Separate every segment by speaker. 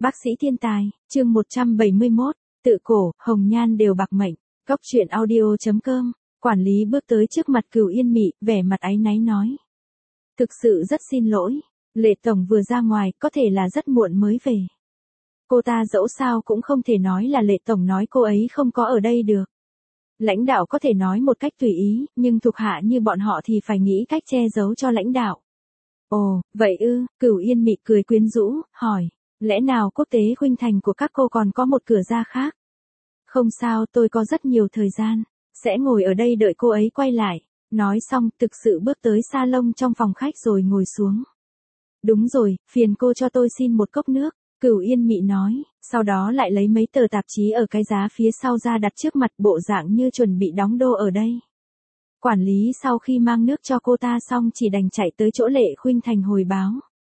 Speaker 1: Bác sĩ thiên tài, chương 171, tự cổ, hồng nhan đều bạc mệnh, Cóc truyện audio.com, quản lý bước tới trước mặt Cửu Yên Mị, vẻ mặt áy náy nói. Thực sự rất xin lỗi, Lệ Tổng vừa ra ngoài, có thể là rất muộn mới về. Cô ta dẫu sao cũng không thể nói là Lệ Tổng nói cô ấy không có ở đây được. Lãnh đạo có thể nói một cách tùy ý, nhưng thuộc hạ như bọn họ thì phải nghĩ cách che giấu cho lãnh đạo. Ồ, vậy ư, Cửu Yên Mị cười quyến rũ, hỏi. Lẽ nào quốc tế khuynh thành của các cô còn có một cửa ra khác? Không sao, tôi có rất nhiều thời gian. Sẽ ngồi ở đây đợi cô ấy quay lại. Nói xong, thực sự bước tới salon trong phòng khách rồi ngồi xuống. Đúng rồi, phiền cô cho tôi xin một cốc nước. Cửu Yên Mị nói, sau đó lại lấy mấy tờ tạp chí ở cái giá phía sau ra đặt trước mặt, bộ dạng như chuẩn bị đóng đô ở đây. Quản lý sau khi mang nước cho cô ta xong chỉ đành chạy tới chỗ Lệ Khuynh Thành hồi báo.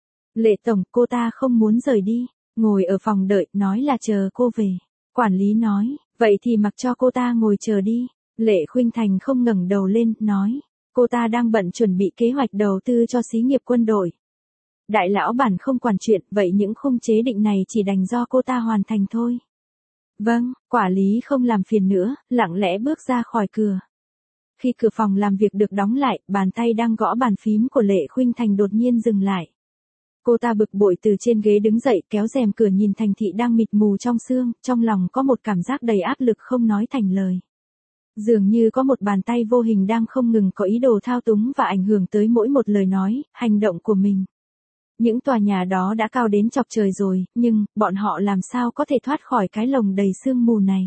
Speaker 1: Lệ Tổng, cô ta không muốn rời đi, ngồi ở phòng đợi, nói là chờ cô về. Quản lý nói, vậy thì mặc cho cô ta ngồi chờ đi. Lệ Khuynh Thành không ngẩng đầu lên, nói, cô ta đang bận chuẩn bị kế hoạch đầu tư cho xí nghiệp quân đội. Đại lão bản không quản chuyện, vậy những khung chế định này chỉ đành do cô ta hoàn thành thôi. Vâng, quản lý không làm phiền nữa, lặng lẽ bước ra khỏi cửa. Khi cửa phòng làm việc được đóng lại, bàn tay đang gõ bàn phím của Lệ Khuynh Thành đột nhiên dừng lại. Cô ta bực bội từ trên ghế đứng dậy, kéo rèm cửa nhìn thành thị đang mịt mù trong sương, trong lòng có một cảm giác đầy áp lực không nói thành lời. Dường như có một bàn tay vô hình đang không ngừng có ý đồ thao túng và ảnh hưởng tới mỗi một lời nói, hành động của mình. Những tòa nhà đó đã cao đến chọc trời rồi, nhưng, bọn họ làm sao có thể thoát khỏi cái lồng đầy sương mù này?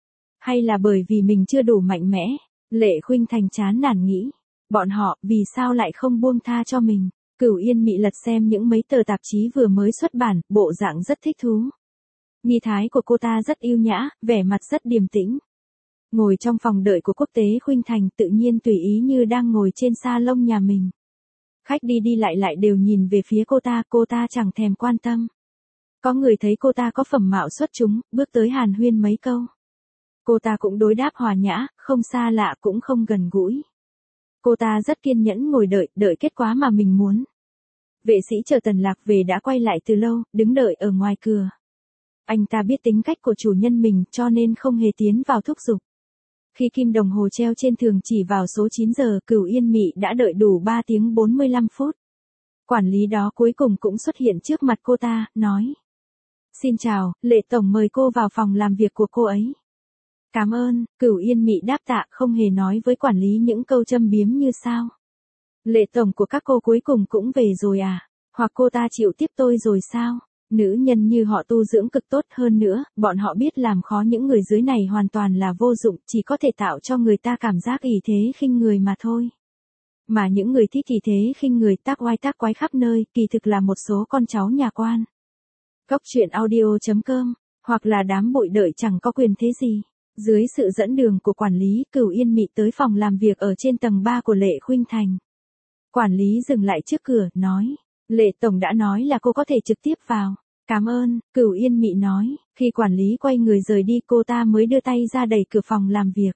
Speaker 1: Hay là bởi vì mình chưa đủ mạnh mẽ? Lệ Khuynh Thành chán nản nghĩ. Bọn họ, vì sao lại không buông tha cho mình? Cửu Yên Mị lật xem những mấy tờ tạp chí vừa mới xuất bản, bộ dạng rất thích thú. Nghi thái của cô ta rất yêu nhã, vẻ mặt rất điềm tĩnh. Ngồi trong phòng đợi của quốc tế Khuynh Thành tự nhiên tùy ý như đang ngồi trên salon nhà mình. Khách đi đi lại đều nhìn về phía cô ta chẳng thèm quan tâm. Có người thấy cô ta có phẩm mạo xuất chúng, bước tới hàn huyên mấy câu. Cô ta cũng đối đáp hòa nhã, không xa lạ cũng không gần gũi. Cô ta rất kiên nhẫn ngồi đợi kết quả mà mình muốn. Vệ sĩ chờ Tần Lạc về đã quay lại từ lâu, đứng đợi ở ngoài cửa. Anh ta biết tính cách của chủ nhân mình cho nên không hề tiến vào thúc giục. Khi kim đồng hồ treo trên tường chỉ vào số 9 giờ, Cửu Yên Mị đã đợi đủ 3 tiếng 45 phút. Quản lý đó cuối cùng cũng xuất hiện trước mặt cô ta, nói. Xin chào, Lệ Tổng mời cô vào phòng làm việc của cô ấy. Cảm ơn, Cửu Yên Mị đáp tạ, không hề nói với quản lý những câu châm biếm như sao. Lệ Tổng của các cô cuối cùng cũng về rồi à? Hoặc cô ta chịu tiếp tôi rồi sao? Nữ nhân như họ tu dưỡng cực tốt hơn nữa, bọn họ biết làm khó những người dưới này hoàn toàn là vô dụng, chỉ có thể tạo cho người ta cảm giác ỷ thế khinh người mà thôi. Mà những người thích ỷ thế khinh người tác oai tác quái khắp nơi, kỳ thực là một số con cháu nhà quan. Cóc truyện audio.com, hoặc là đám bụi đợi chẳng có quyền thế gì. Dưới sự dẫn đường của quản lý, Cửu Yên Mị tới phòng làm việc ở trên tầng 3 của Lệ Khuynh Thành. Quản lý dừng lại trước cửa, nói. Lệ Tổng đã nói là cô có thể trực tiếp vào. Cảm ơn, Cửu Yên Mị nói. Khi quản lý quay người rời đi, cô ta mới đưa tay ra đẩy cửa phòng làm việc.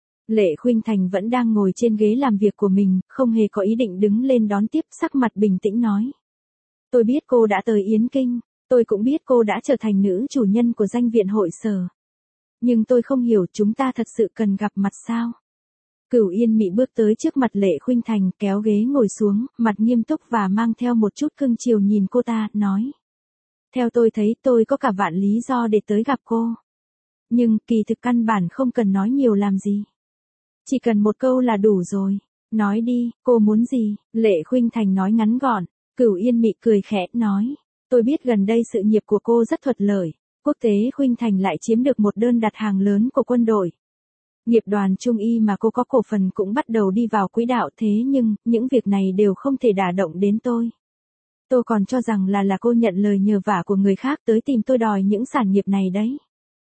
Speaker 1: Lệ Khuynh Thành vẫn đang ngồi trên ghế làm việc của mình, không hề có ý định đứng lên đón tiếp, sắc mặt bình tĩnh nói. Tôi biết cô đã tới Yến Kinh, tôi cũng biết cô đã trở thành nữ chủ nhân của danh viện hội sở. Nhưng tôi không hiểu chúng ta thật sự cần gặp mặt sao? Cửu Yên Mị bước tới trước mặt Lệ Khuynh Thành, kéo ghế ngồi xuống, mặt nghiêm túc và mang theo một chút cưng chiều nhìn cô ta, nói. Theo tôi thấy tôi có cả vạn lý do để tới gặp cô. Nhưng kỳ thực căn bản không cần nói nhiều làm gì. Chỉ cần một câu là đủ rồi. Nói đi, cô muốn gì? Lệ Khuynh Thành nói ngắn gọn. Cửu Yên Mị cười khẽ, nói. Tôi biết gần đây sự nghiệp của cô rất thuận lợi. Quốc tế Khuynh Thành lại chiếm được một đơn đặt hàng lớn của quân đội. Nghiệp đoàn Trung Y mà cô có cổ phần cũng bắt đầu đi vào quỹ đạo, thế nhưng, những việc này đều không thể đả động đến tôi. Tôi còn cho rằng là cô nhận lời nhờ vả của người khác tới tìm tôi đòi những sản nghiệp này đấy.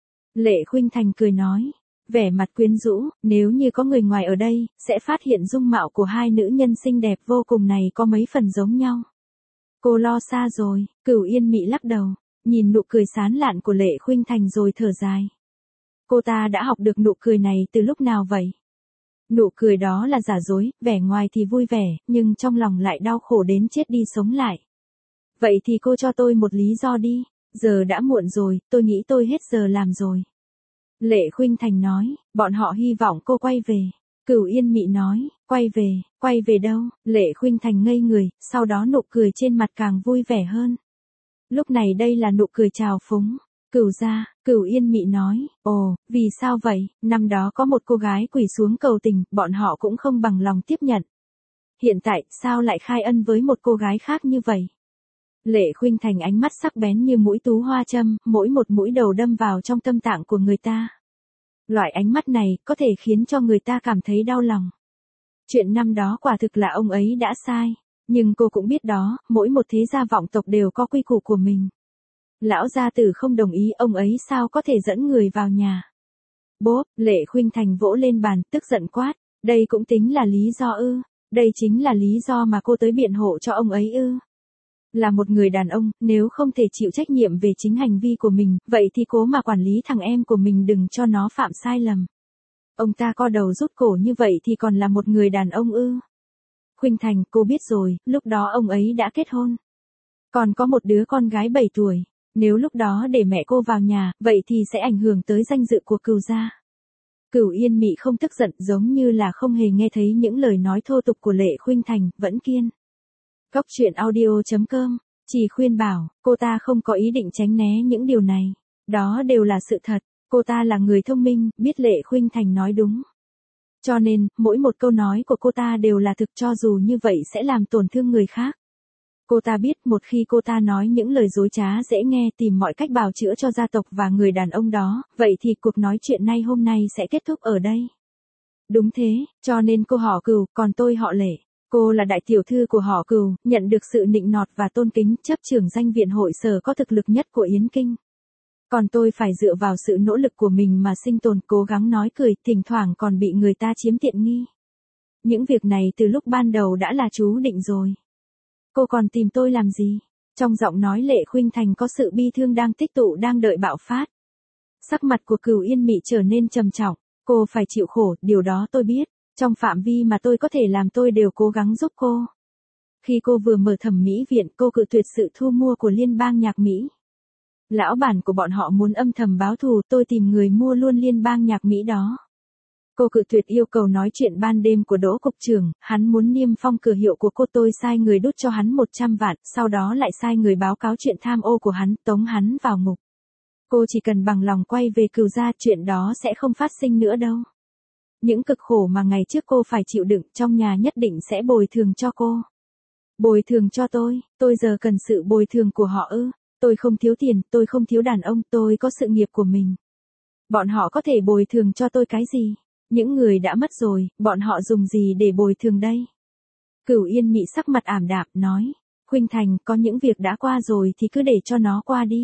Speaker 1: Lệ Khuynh Thành cười nói, vẻ mặt quyến rũ, nếu như có người ngoài ở đây, sẽ phát hiện dung mạo của hai nữ nhân xinh đẹp vô cùng này có mấy phần giống nhau. Cô lo xa rồi, Cửu Yên Mị lắc đầu, nhìn nụ cười sán lạn của Lệ Khuynh Thành rồi thở dài. Cô ta đã học được nụ cười này từ lúc nào vậy? Nụ cười đó là giả dối, vẻ ngoài thì vui vẻ, nhưng trong lòng lại đau khổ đến chết đi sống lại. Vậy thì cô cho tôi một lý do đi. Giờ đã muộn rồi, tôi nghĩ tôi hết giờ làm rồi. Lệ Khuynh Thành nói, bọn họ hy vọng cô quay về. Cửu Yên Mị nói, quay về đâu? Lệ Khuynh Thành ngây người, sau đó nụ cười trên mặt càng vui vẻ hơn. Lúc này đây là nụ cười trào phúng. Cửu gia, Cửu Yên Mị nói, ồ, vì sao vậy? Năm đó có một cô gái quỳ xuống cầu tình, bọn họ cũng không bằng lòng tiếp nhận. Hiện tại, sao lại khai ân với một cô gái khác như vậy? Lệ Khuynh Thành ánh mắt sắc bén như mũi tú hoa châm, mỗi một mũi đầu đâm vào trong tâm tạng của người ta. Loại ánh mắt này có thể khiến cho người ta cảm thấy đau lòng. Chuyện năm đó quả thực là ông ấy đã sai, nhưng cô cũng biết đó, mỗi một thế gia vọng tộc đều có quy củ của mình. Lão gia tử không đồng ý, ông ấy sao có thể dẫn người vào nhà. Bốp, Lệ Khuynh Thành vỗ lên bàn, tức giận quát, đây cũng tính là lý do ư? Đây chính là lý do mà cô tới biện hộ cho ông ấy ư? Là một người đàn ông, nếu không thể chịu trách nhiệm về chính hành vi của mình, vậy thì cố mà quản lý thằng em của mình đừng cho nó phạm sai lầm. Ông ta co đầu rút cổ như vậy thì còn là một người đàn ông ư? Khuynh Thành, cô biết rồi, lúc đó ông ấy đã kết hôn. Còn có một đứa con gái 7 tuổi. Nếu lúc đó để mẹ cô vào nhà, vậy thì sẽ ảnh hưởng tới danh dự của Cửu gia. Cửu Yên Mị không tức giận, giống như là không hề nghe thấy những lời nói thô tục của Lệ Khuynh Thành, vẫn kiên. Cóc truyện audio.com, chỉ khuyên bảo, cô ta không có ý định tránh né những điều này. Đó đều là sự thật, cô ta là người thông minh, biết Lệ Khuynh Thành nói đúng. Cho nên, mỗi một câu nói của cô ta đều là thực, cho dù như vậy sẽ làm tổn thương người khác. Cô ta biết một khi cô ta nói những lời dối trá dễ nghe, tìm mọi cách bào chữa cho gia tộc và người đàn ông đó, vậy thì cuộc nói chuyện hôm nay sẽ kết thúc ở đây. Đúng thế, cho nên cô họ Cửu, còn tôi họ Lệ. Cô là đại tiểu thư của họ Cửu, nhận được sự nịnh nọt và tôn kính, chấp trưởng danh viện hội sở có thực lực nhất của Yến Kinh. Còn tôi phải dựa vào sự nỗ lực của mình mà sinh tồn, cố gắng nói cười, thỉnh thoảng còn bị người ta chiếm tiện nghi. Những việc này từ lúc ban đầu đã là chú định rồi. Cô còn tìm tôi làm gì? Trong giọng nói Lệ Khuynh Thành có sự bi thương đang tích tụ, đang đợi bạo phát. Sắc mặt của Cửu Yên Mị trở nên trầm trọng, cô phải chịu khổ, điều đó tôi biết. Trong phạm vi mà tôi có thể làm tôi đều cố gắng giúp cô. Khi cô vừa mở thẩm mỹ viện, cô cự tuyệt sự thu mua của Liên bang Nhạc Mỹ. Lão bản của bọn họ muốn âm thầm báo thù, tôi tìm người mua luôn Liên bang Nhạc Mỹ đó. Cô cự tuyệt yêu cầu nói chuyện ban đêm của Đỗ cục trưởng, hắn muốn niêm phong cửa hiệu của cô, tôi sai người đút cho hắn 100 vạn, sau đó lại sai người báo cáo chuyện tham ô của hắn, tống hắn vào ngục. Cô chỉ cần bằng lòng quay về Cửu gia, chuyện đó sẽ không phát sinh nữa đâu. Những cực khổ mà ngày trước cô phải chịu đựng, trong nhà nhất định sẽ bồi thường cho cô. Bồi thường cho tôi giờ cần sự bồi thường của họ ư? Tôi không thiếu tiền, tôi không thiếu đàn ông, tôi có sự nghiệp của mình. Bọn họ có thể bồi thường cho tôi cái gì? Những người đã mất rồi, bọn họ dùng gì để bồi thường đây? Cửu Yên Mị sắc mặt ảm đạm, nói, Khuynh Thành, có những việc đã qua rồi thì cứ để cho nó qua đi.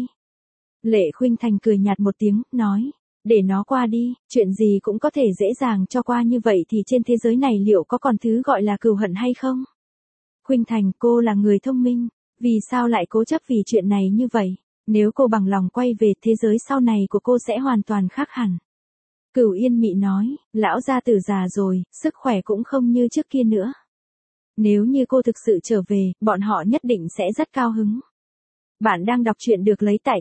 Speaker 1: Lệ Khuynh Thành cười nhạt một tiếng, nói, để nó qua đi, chuyện gì cũng có thể dễ dàng cho qua như vậy thì trên thế giới này liệu có còn thứ gọi là cừu hận hay không? Khuynh Thành, cô là người thông minh, vì sao lại cố chấp vì chuyện này như vậy? Nếu cô bằng lòng quay về, thế giới sau này của cô sẽ hoàn toàn khác hẳn. Cửu Yên Mị nói, lão gia tử già rồi, sức khỏe cũng không như trước kia nữa. Nếu như cô thực sự trở về, bọn họ nhất định sẽ rất cao hứng. Bạn đang đọc truyện được lấy tại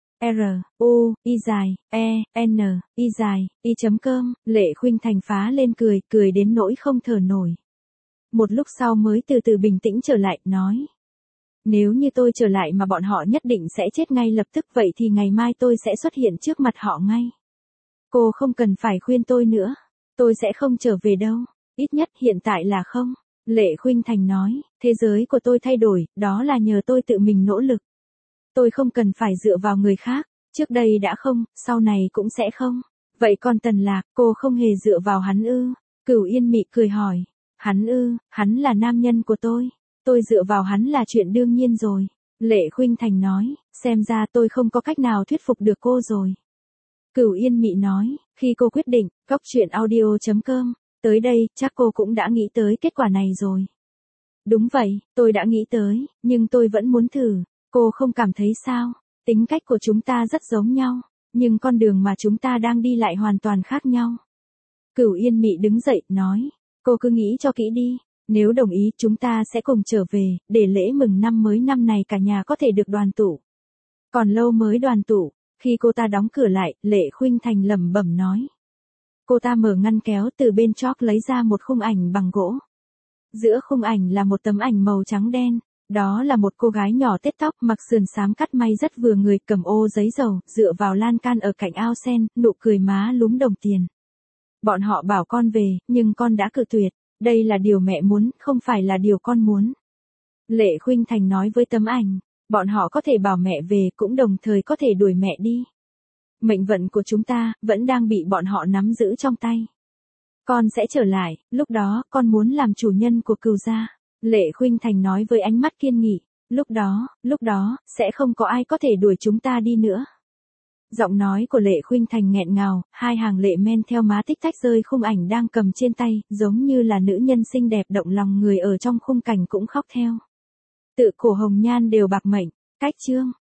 Speaker 1: truyenii.com, Lệ Khuynh Thành phá lên cười đến nỗi không thở nổi. Một lúc sau mới từ từ bình tĩnh trở lại, nói. Nếu như tôi trở lại mà bọn họ nhất định sẽ chết ngay lập tức, vậy thì ngày mai tôi sẽ xuất hiện trước mặt họ ngay. Cô không cần phải khuyên tôi nữa. Tôi sẽ không trở về đâu. Ít nhất hiện tại là không. Lệ Khuynh Thành nói, thế giới của tôi thay đổi, đó là nhờ tôi tự mình nỗ lực. Tôi không cần phải dựa vào người khác. Trước đây đã không, sau này cũng sẽ không. Vậy còn Tần Lạc, cô không hề dựa vào hắn ư? Cửu Yên Mị cười hỏi. Hắn ư, hắn là nam nhân của tôi. Tôi dựa vào hắn là chuyện đương nhiên rồi. Lệ Khuynh Thành nói, xem ra tôi không có cách nào thuyết phục được cô rồi. Cửu Yên Mị nói, khi cô quyết định, cóc truyện audio.com, tới đây, chắc cô cũng đã nghĩ tới kết quả này rồi. Đúng vậy, tôi đã nghĩ tới, nhưng tôi vẫn muốn thử. Cô không cảm thấy sao? Tính cách của chúng ta rất giống nhau, nhưng con đường mà chúng ta đang đi lại hoàn toàn khác nhau. Cửu Yên Mị đứng dậy, nói, cô cứ nghĩ cho kỹ đi. Nếu đồng ý, chúng ta sẽ cùng trở về, để lễ mừng năm mới năm này cả nhà có thể được đoàn tụ. Còn lâu mới đoàn tụ, khi cô ta đóng cửa lại, Lệ Khuynh Thành lẩm bẩm nói. Cô ta mở ngăn kéo từ bên chóp lấy ra một khung ảnh bằng gỗ. Giữa khung ảnh là một tấm ảnh màu trắng đen. Đó là một cô gái nhỏ tết tóc mặc sườn xám cắt may rất vừa người, cầm ô giấy dầu, dựa vào lan can ở cạnh ao sen, nụ cười má lúm đồng tiền. Bọn họ bảo con về, nhưng con đã cự tuyệt. Đây là điều mẹ muốn, không phải là điều con muốn. Lệ Khuynh Thành nói với tấm ảnh. Bọn họ có thể bảo mẹ về, cũng đồng thời có thể đuổi mẹ đi. Mệnh vận của chúng ta, vẫn đang bị bọn họ nắm giữ trong tay. Con sẽ trở lại, lúc đó, con muốn làm chủ nhân của Cừu gia. Lệ Khuynh Thành nói với ánh mắt kiên nghị. Lúc đó, sẽ không có ai có thể đuổi chúng ta đi nữa. Giọng nói của Lệ Khuynh Thành nghẹn ngào, hai hàng lệ men theo má tích tách rơi, khung ảnh đang cầm trên tay, giống như là nữ nhân xinh đẹp động lòng người ở trong khung cảnh cũng khóc theo. Tự cổ hồng nhan đều bạc mệnh, cách chương.